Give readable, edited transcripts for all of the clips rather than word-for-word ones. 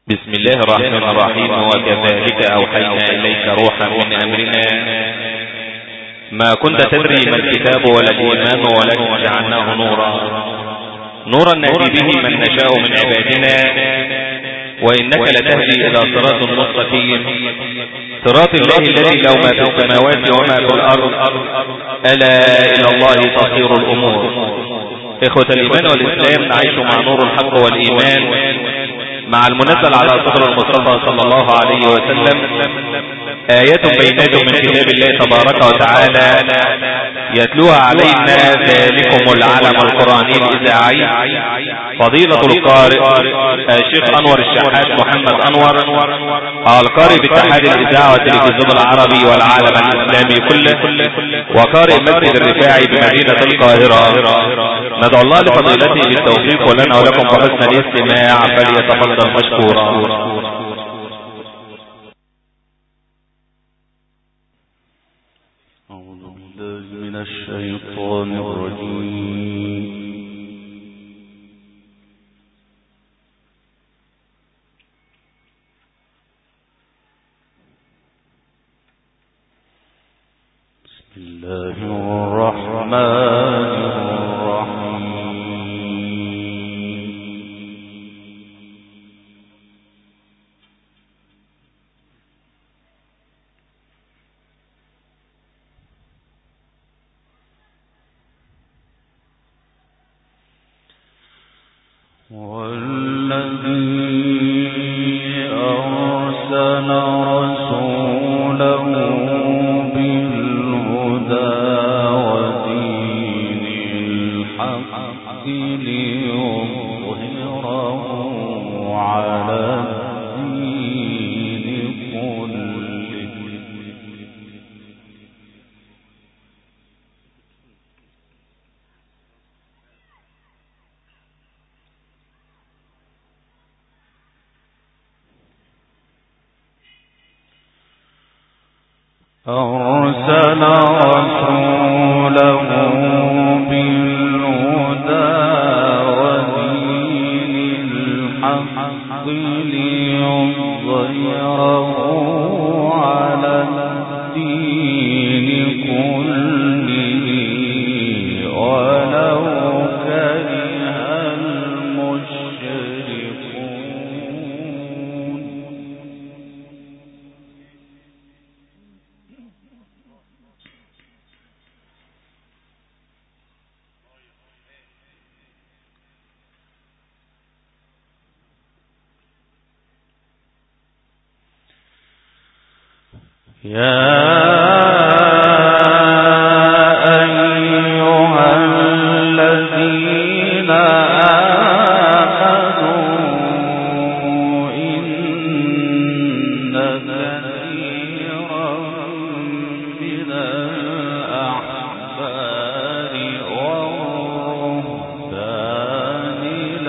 بسم الله الرحمن الرحيم. وكذلك أوحينا إليك روحا من أمرنا ما كنت تدري ما الكتاب ولا الإيمان ولكن جعلناه نورا نهدي به من نشاء من عبادنا وإنك لتهدي إلى صراط مستقيم صراط الله الذي له ما في السماوات وما في الأرض ألا إلى الله تصير الأمور. إخوة الإيمان والإسلام، نعيش مع نور الحق والإيمان مع المنزل على صدر المصطفى صلى الله عليه وسلم آيات بينات من كتاب الله تبارك وتعالى يتلوها علينا ذلكم العلم القرآني الإذاعي فضيلة القارئ الشيخ أنور الشحات محمد أنور، القارئ باتحاد الإذاعة والتلفزيون العربي والعالم الإسلامي كله، وقارئ مسجد الرفاعي بمدينة القاهرة. ندعو الله لفضيلته بالتوفيق ولنا ولكم بحسن الاستماع، فليتفضل مشكورا. أعوذ بالله من الشيطان الرجيم. بسم الله الرحمن الرحيم. والذي أرسل رسوله بالهدى ودين الحق ليظهره على الدين كله أرسل رسوله بالهدى ودين الحق ليظهره على الدين كله ولو كره المشركون. يا أيها الذين آمنوا إن كثيرا من الأحبار والرهبان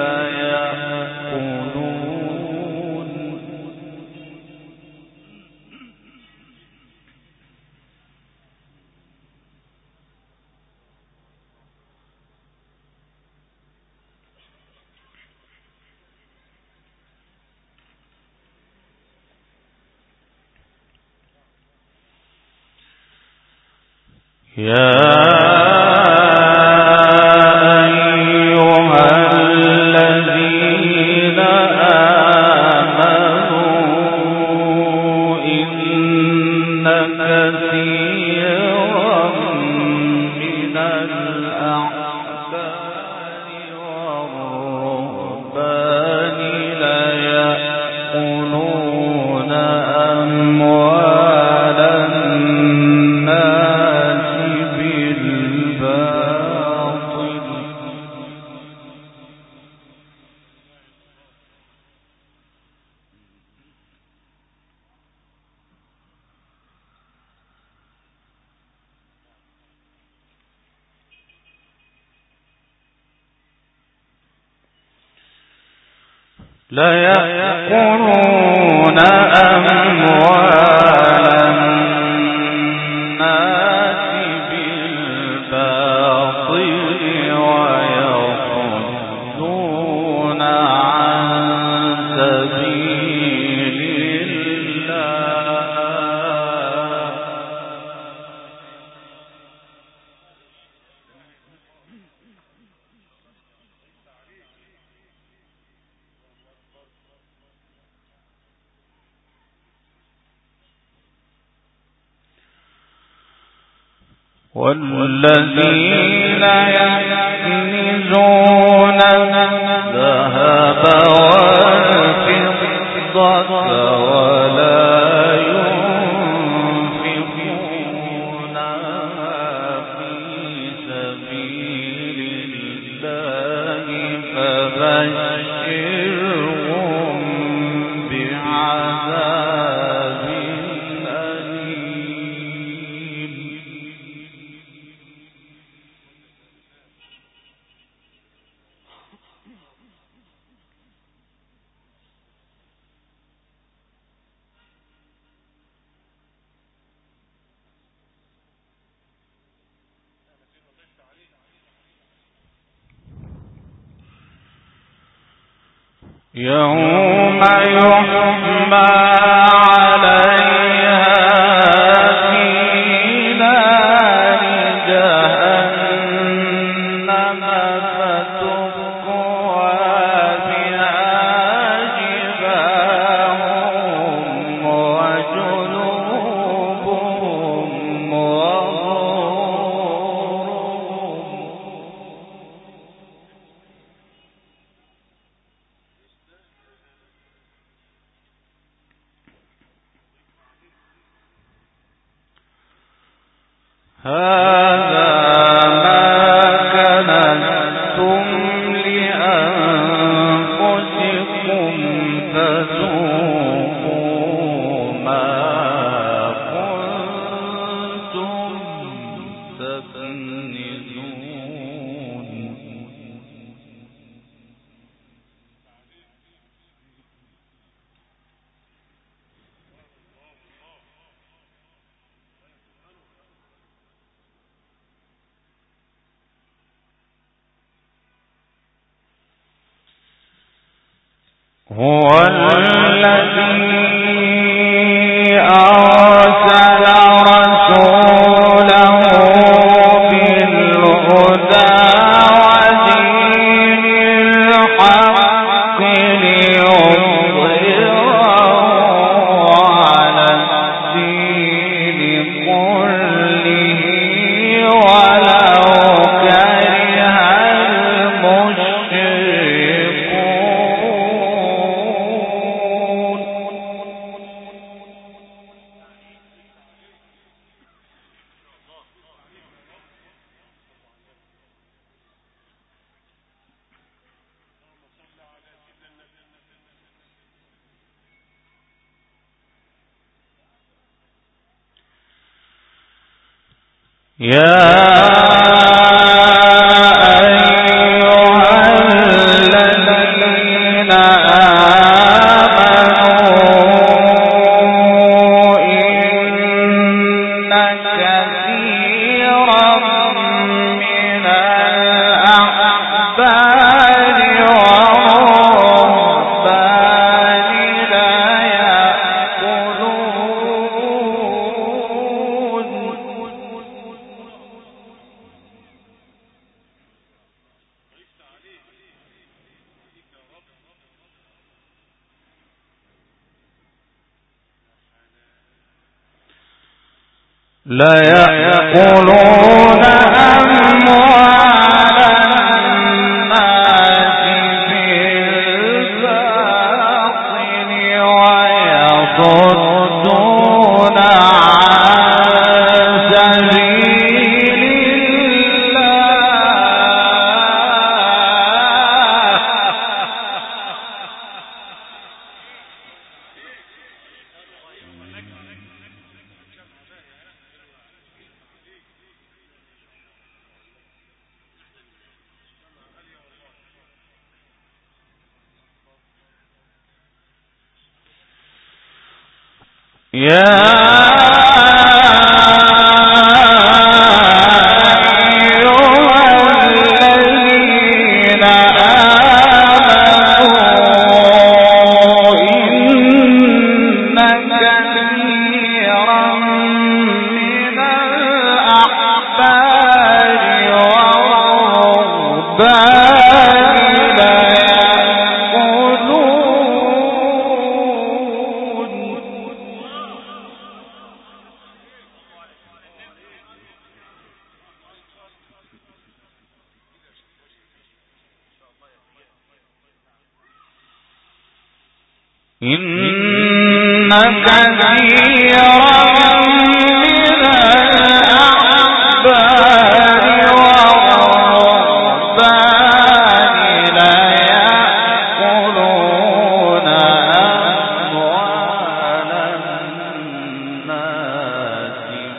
ليأكلون أموال الناس بالباطل ليأكلون أموال الناس بالباطل ويصدون عن سبيل والذين يكنزون الذهب والفضة ولا ينفقونها في سبيل الله فبشرهم بعذاب أليم. يوم يحمى عليها في نار جهنم فتكوى بها جباههم وجنوبهم وظهورهم. هذا ما كنزتم لأنفسكم فذوقوا ما كنتم تكنزون. هو الذي أرسل رسوله بالهدى ودين الحق ليظهره على الدين كله ولو كره المشركون. يا أيها الذين آمنوا إن كثيرا من الأحبار والرهبان لا يأكلون أموال الناس بالباطل ويصدون عن سبيل يا إن كثيرا من الأحبار والرهبان ليأكلون أموال الناس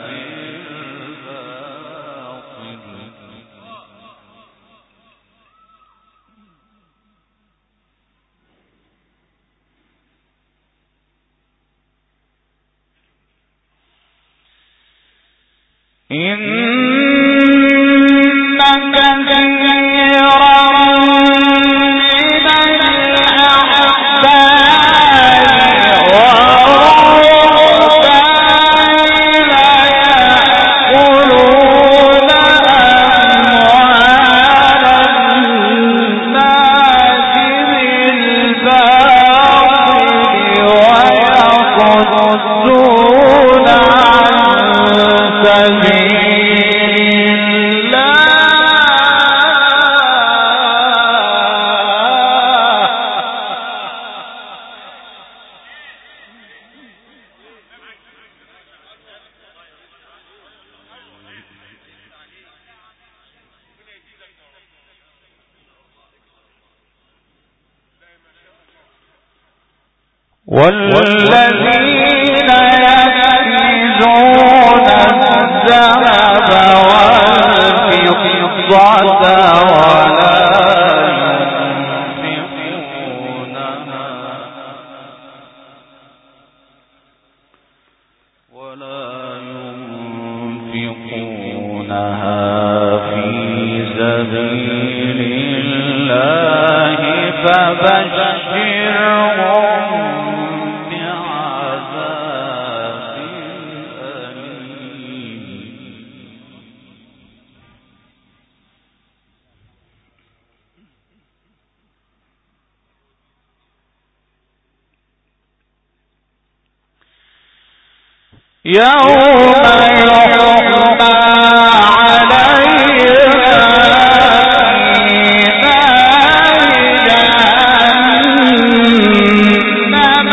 والذين يكنزون الذهب والفضة ولا ينفقونها في سبيل الله فبشرهم يوم يحمى عليها في نار جهنم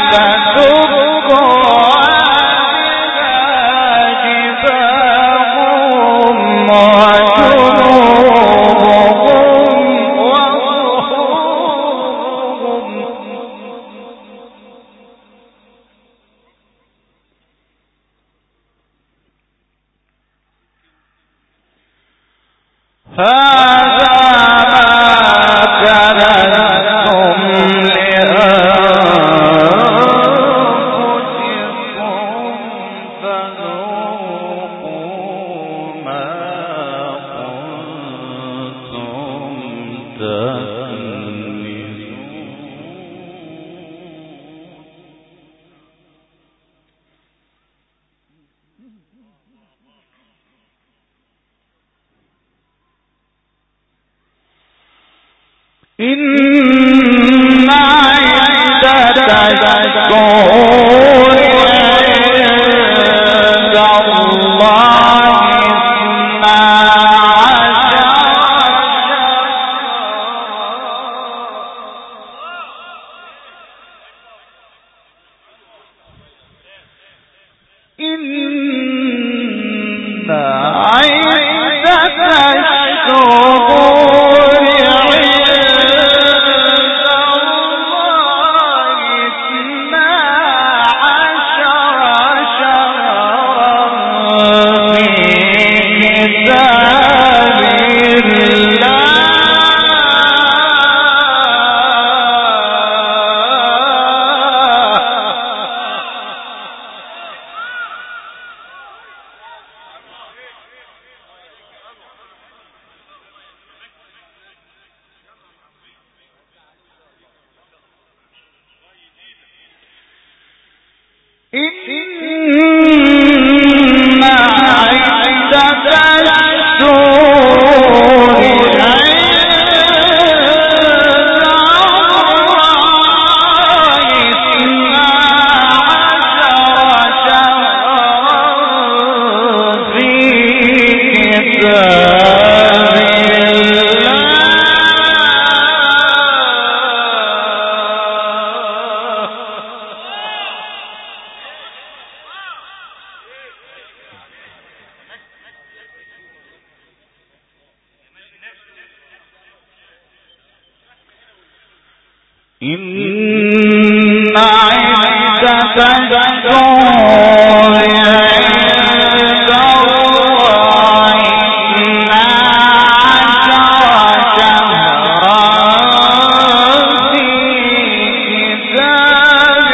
فتكوى بها جباههم وجنوبهم وظهورهم هذا ما كنتم لأنفسكم فذوقوا ما كنتم تكنزون. إن عدة الشهور عند الله 12 إن عدة الشهور إن عدة الشهور إن عدة الشهور عند الله 12 شهرا في كتاب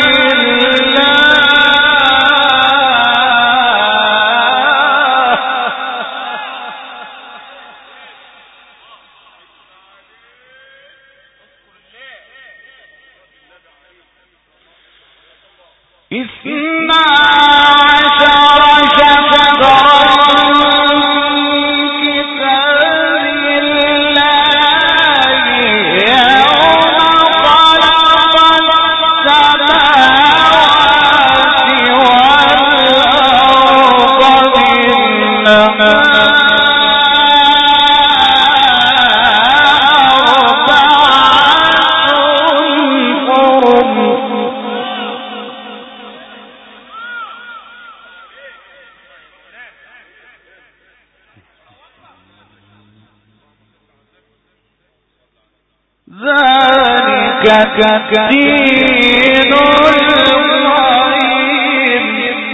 ذلك الدين القيم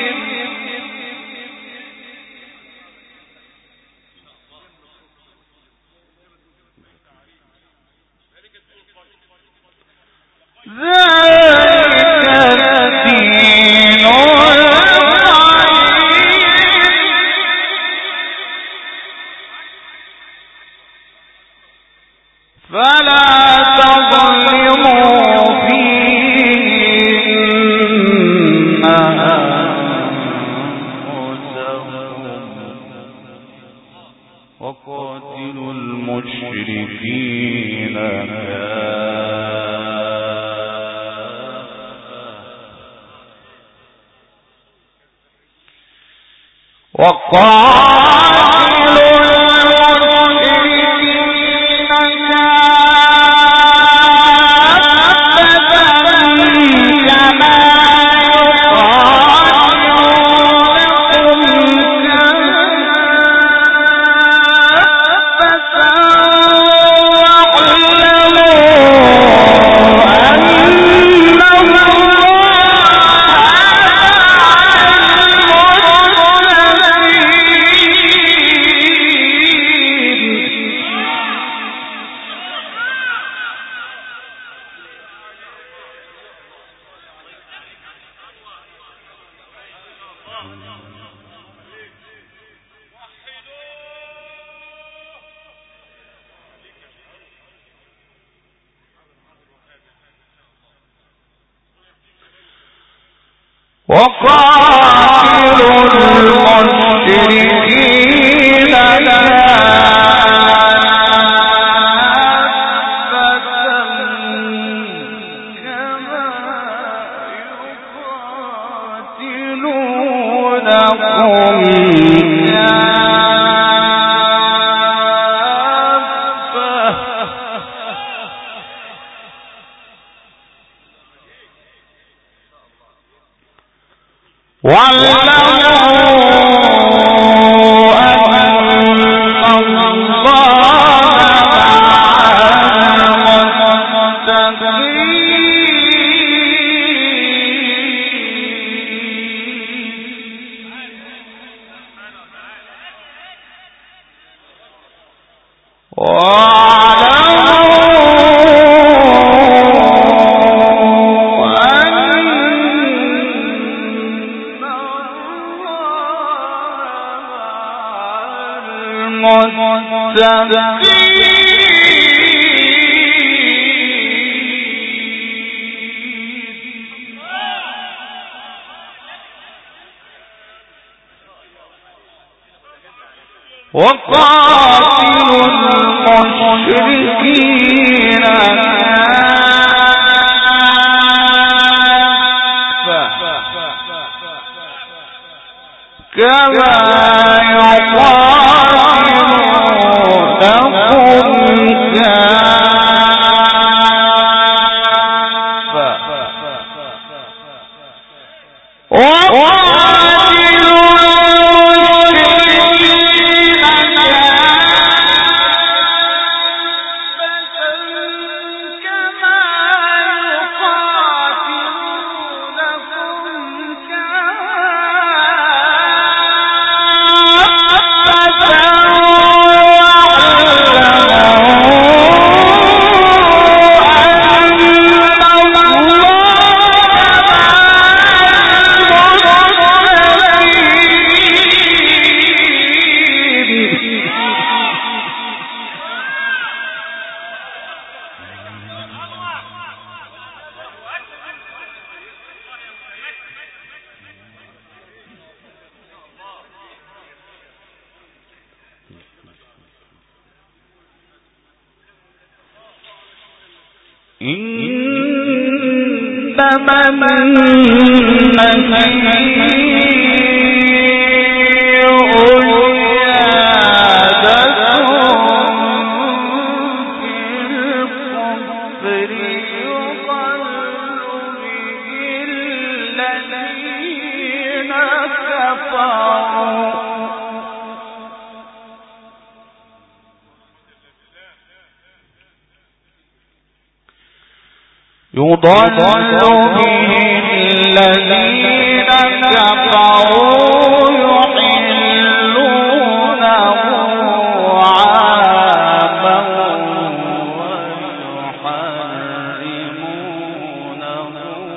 فلا تظلموا فيهن أنفسكم وقاتلوا المشركين وقاتلوا المشركين وقاتلوا المشركين كما يقاتلونكم كافة إنما يضل به الذين كفروا يحلونه عاما ويحرمونه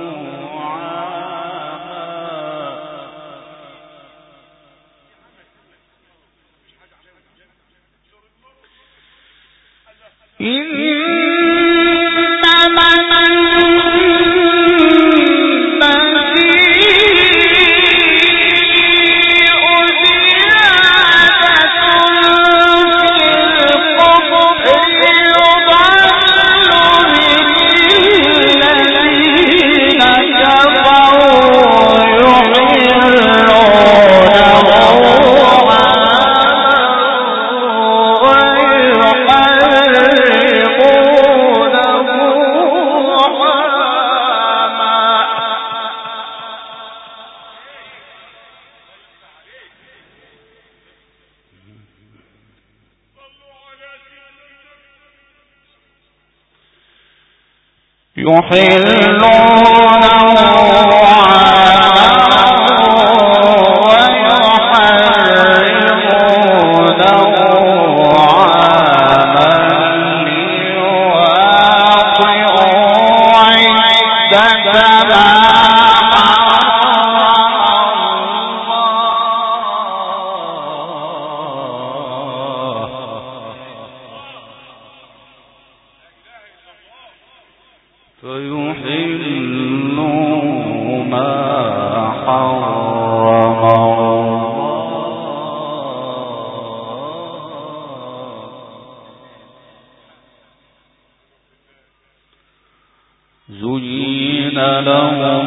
زين لهم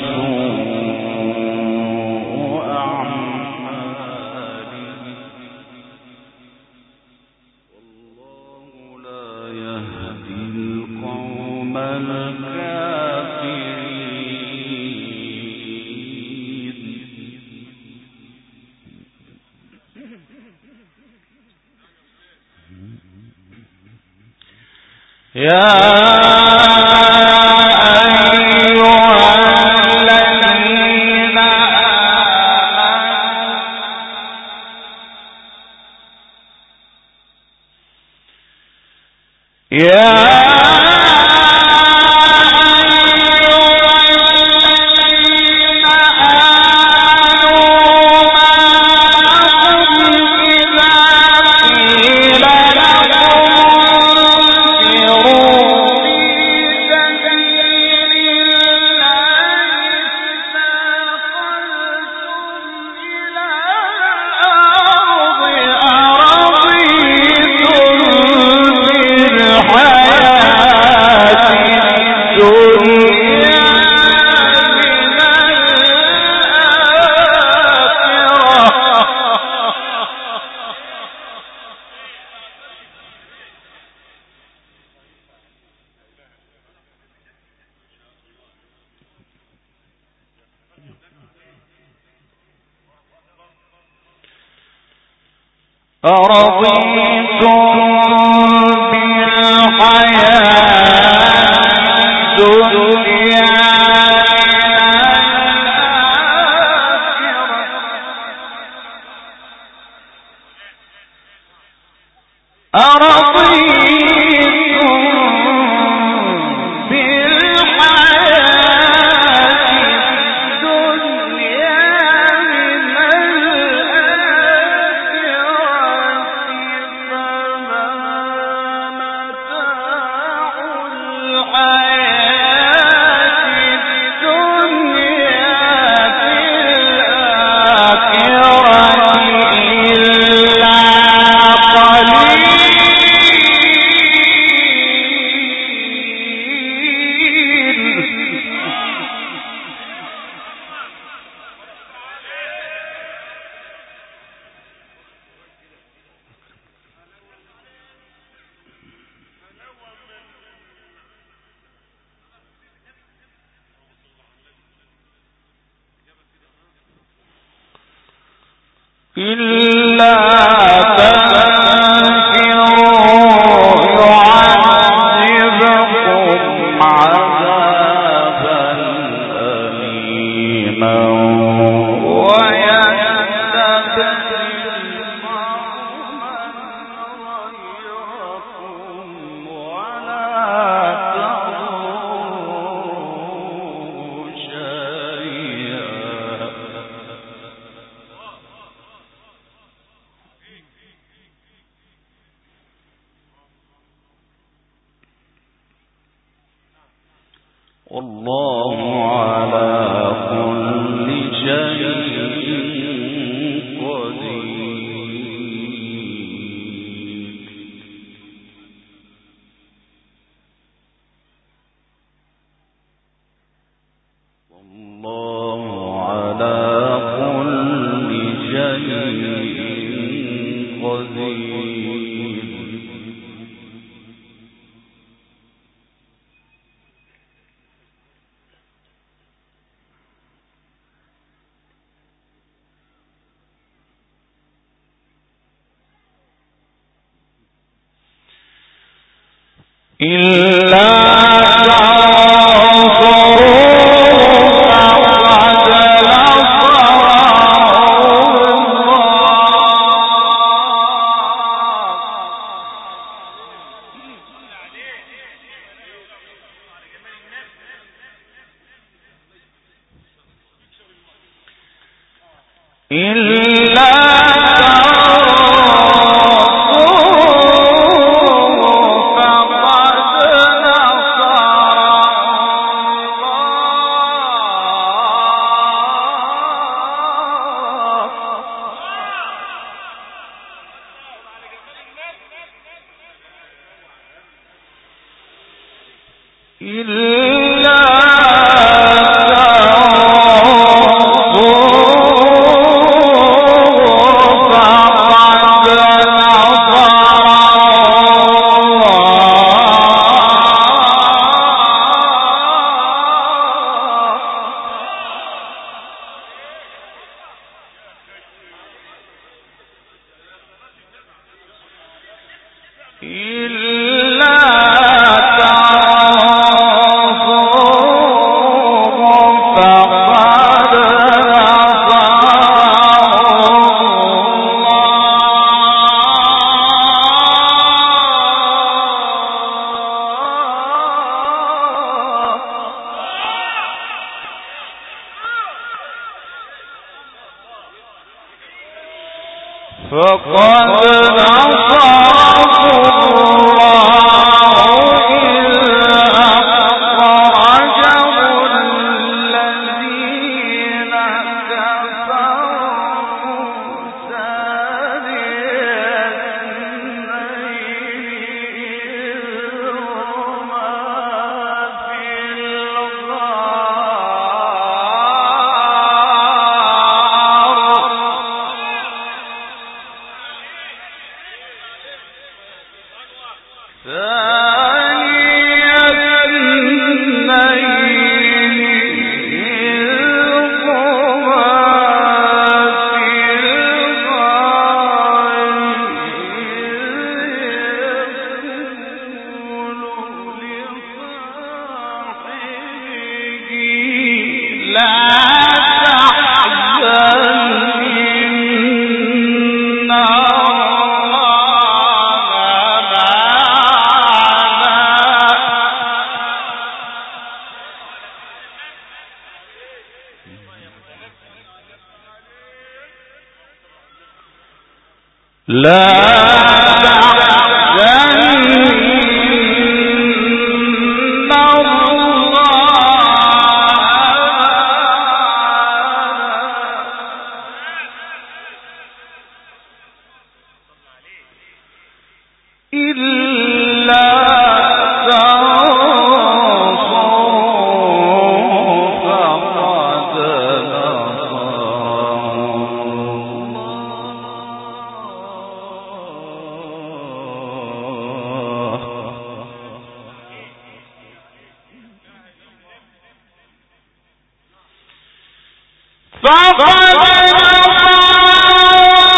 سوء أعمالهم والله لا يهدي القوم الكافرين. يا أرضيتم بالحياة الدنيا فقد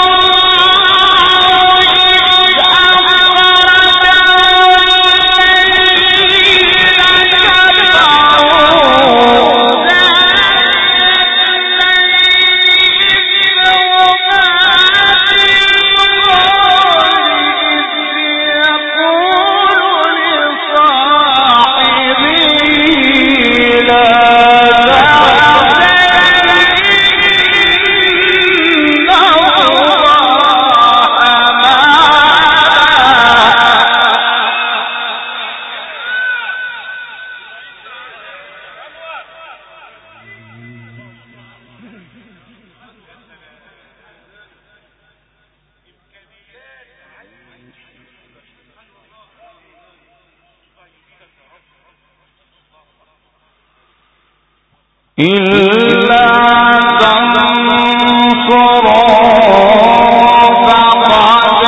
إلا تنصروا فقد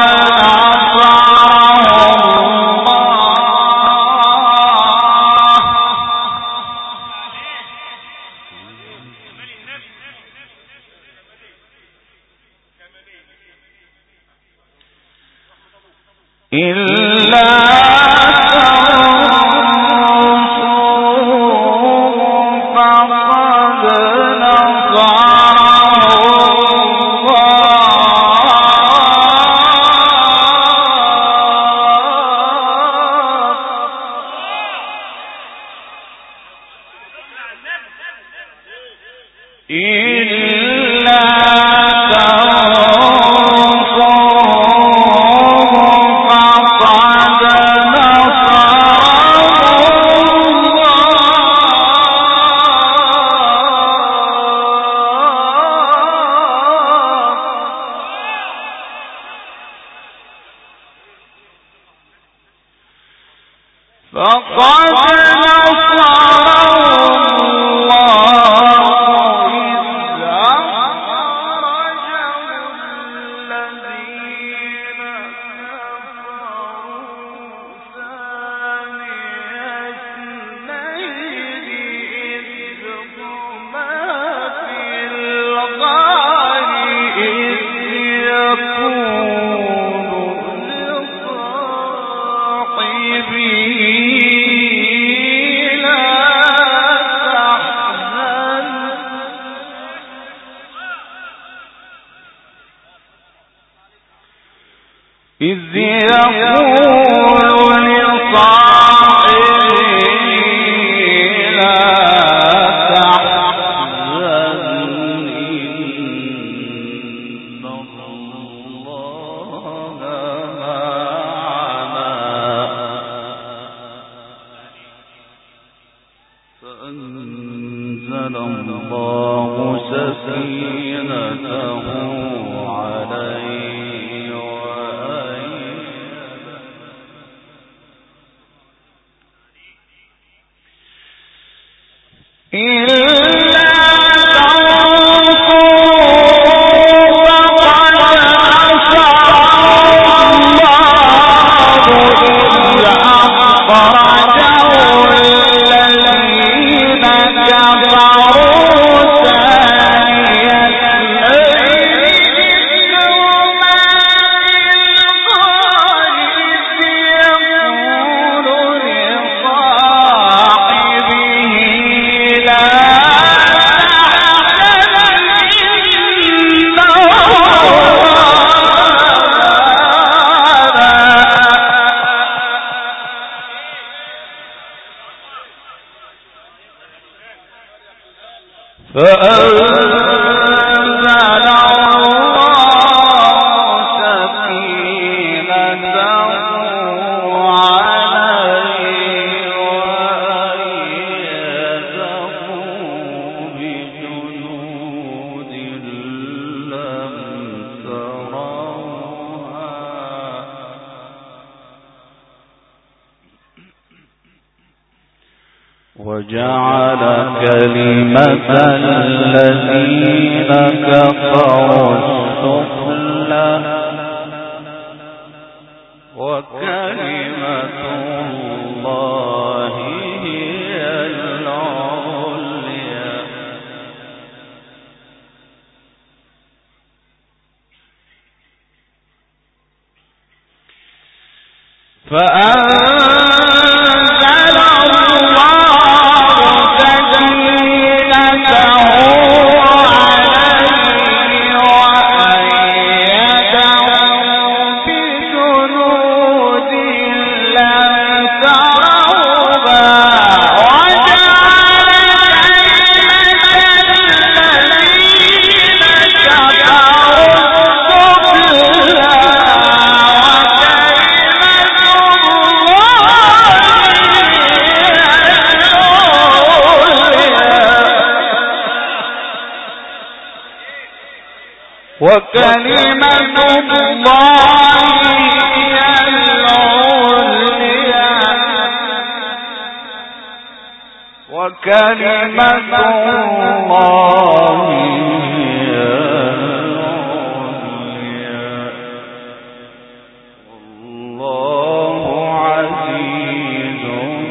إذ يقول لصاحبه لا تحزن إن الله معنا فأنزل الله سكينته عليه وجعل كلمة الذين كفروا السفلى وكلمة الله هي العليا وكلمة الله هي العليا وكلمة الله هي العليا والله عزيز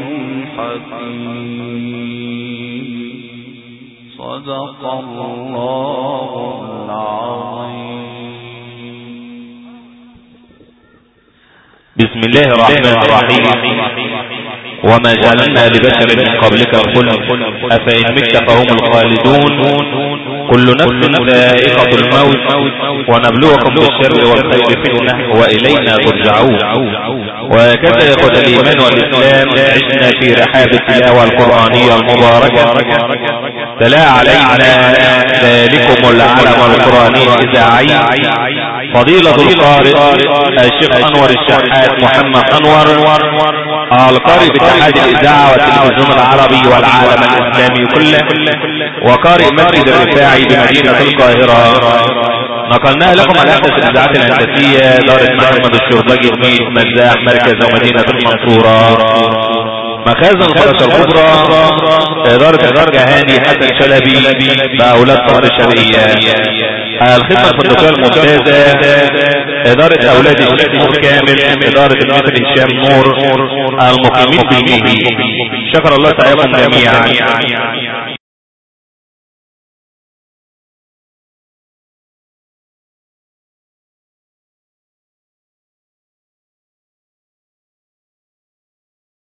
حكيم صدق الله العظيم. بسم الله الرحمن الرحيم. وما جعلنا لبشر من قبلك الخلد أفإن مت فهم الخالدون كل نفس ذائقة الموت ونبلوكم بالشر والخير فتنة وإلينا ترجعون. وهكذا يا إخوة الإيمان والإسلام عشنا في رحاب التلاوة القرآنية المباركة تلا علينا ذلكم العلم القرآني الإذاعي فضيلة القارئ الشيخ أنور الشحات محمد أنور القارئ باتحاد الإذاعة والتلفزيون العربي والعالم الإسلامي كله وقارئ مسجد الرفاعي بمدينة القاهرة. نقلنا لكم على أحدث الإذاعات الهندسية دار محمد الشربجي بميت مزاح مركز ومدينة المنصورة. مخازن الفرس الكبرى إدارة جهاني حسن شلبي بأولاد طهر الشرقية. الخدمة الفندقية الممتازة إدارة أولاد الشيخ نور كامل إدارة المثل هشام نور المقيمين بالمهي. شكر الله سعيكم جميعا.